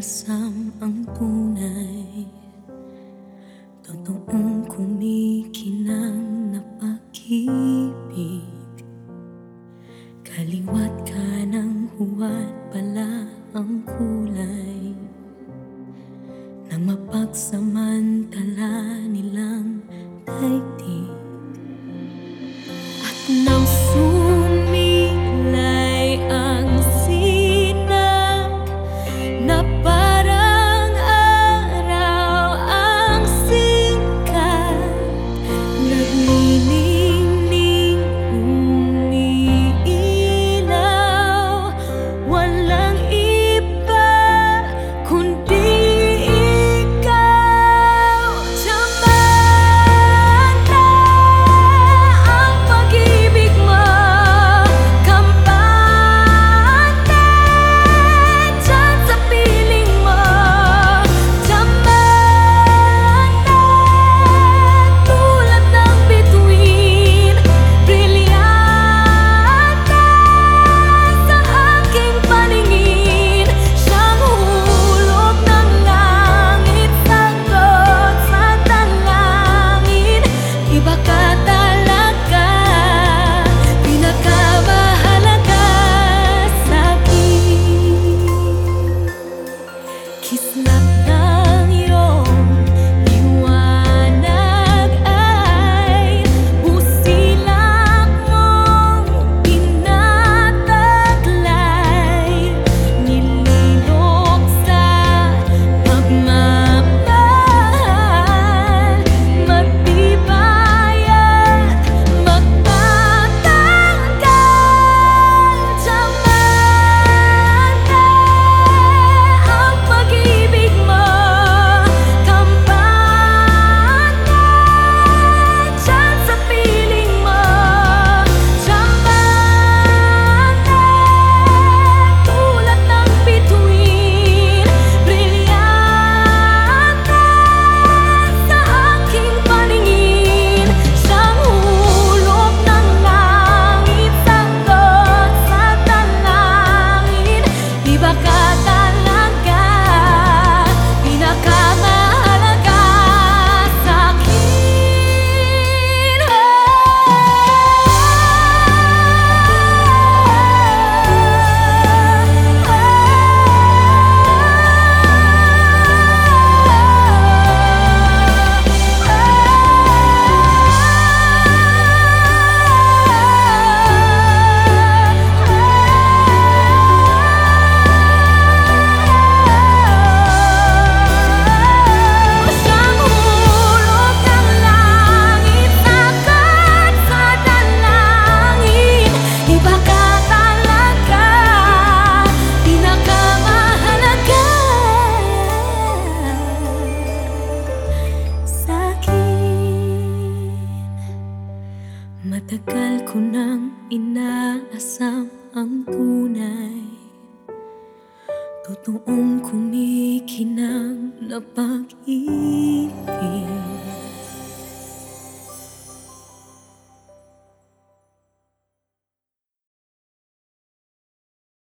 inaasam ang tunay. Totoong kumikinang na pag-ibig. Kaliwat kanang huwad pala ang kulay ng mapagsamantala nilang daigdig. At nang sumilay ang sinag na parang araw ang sikat, naglilingning umiilaw, walang iba kundi matagal ko nang inaasam ang tunay. Totoong kumikinang na pag-ibig.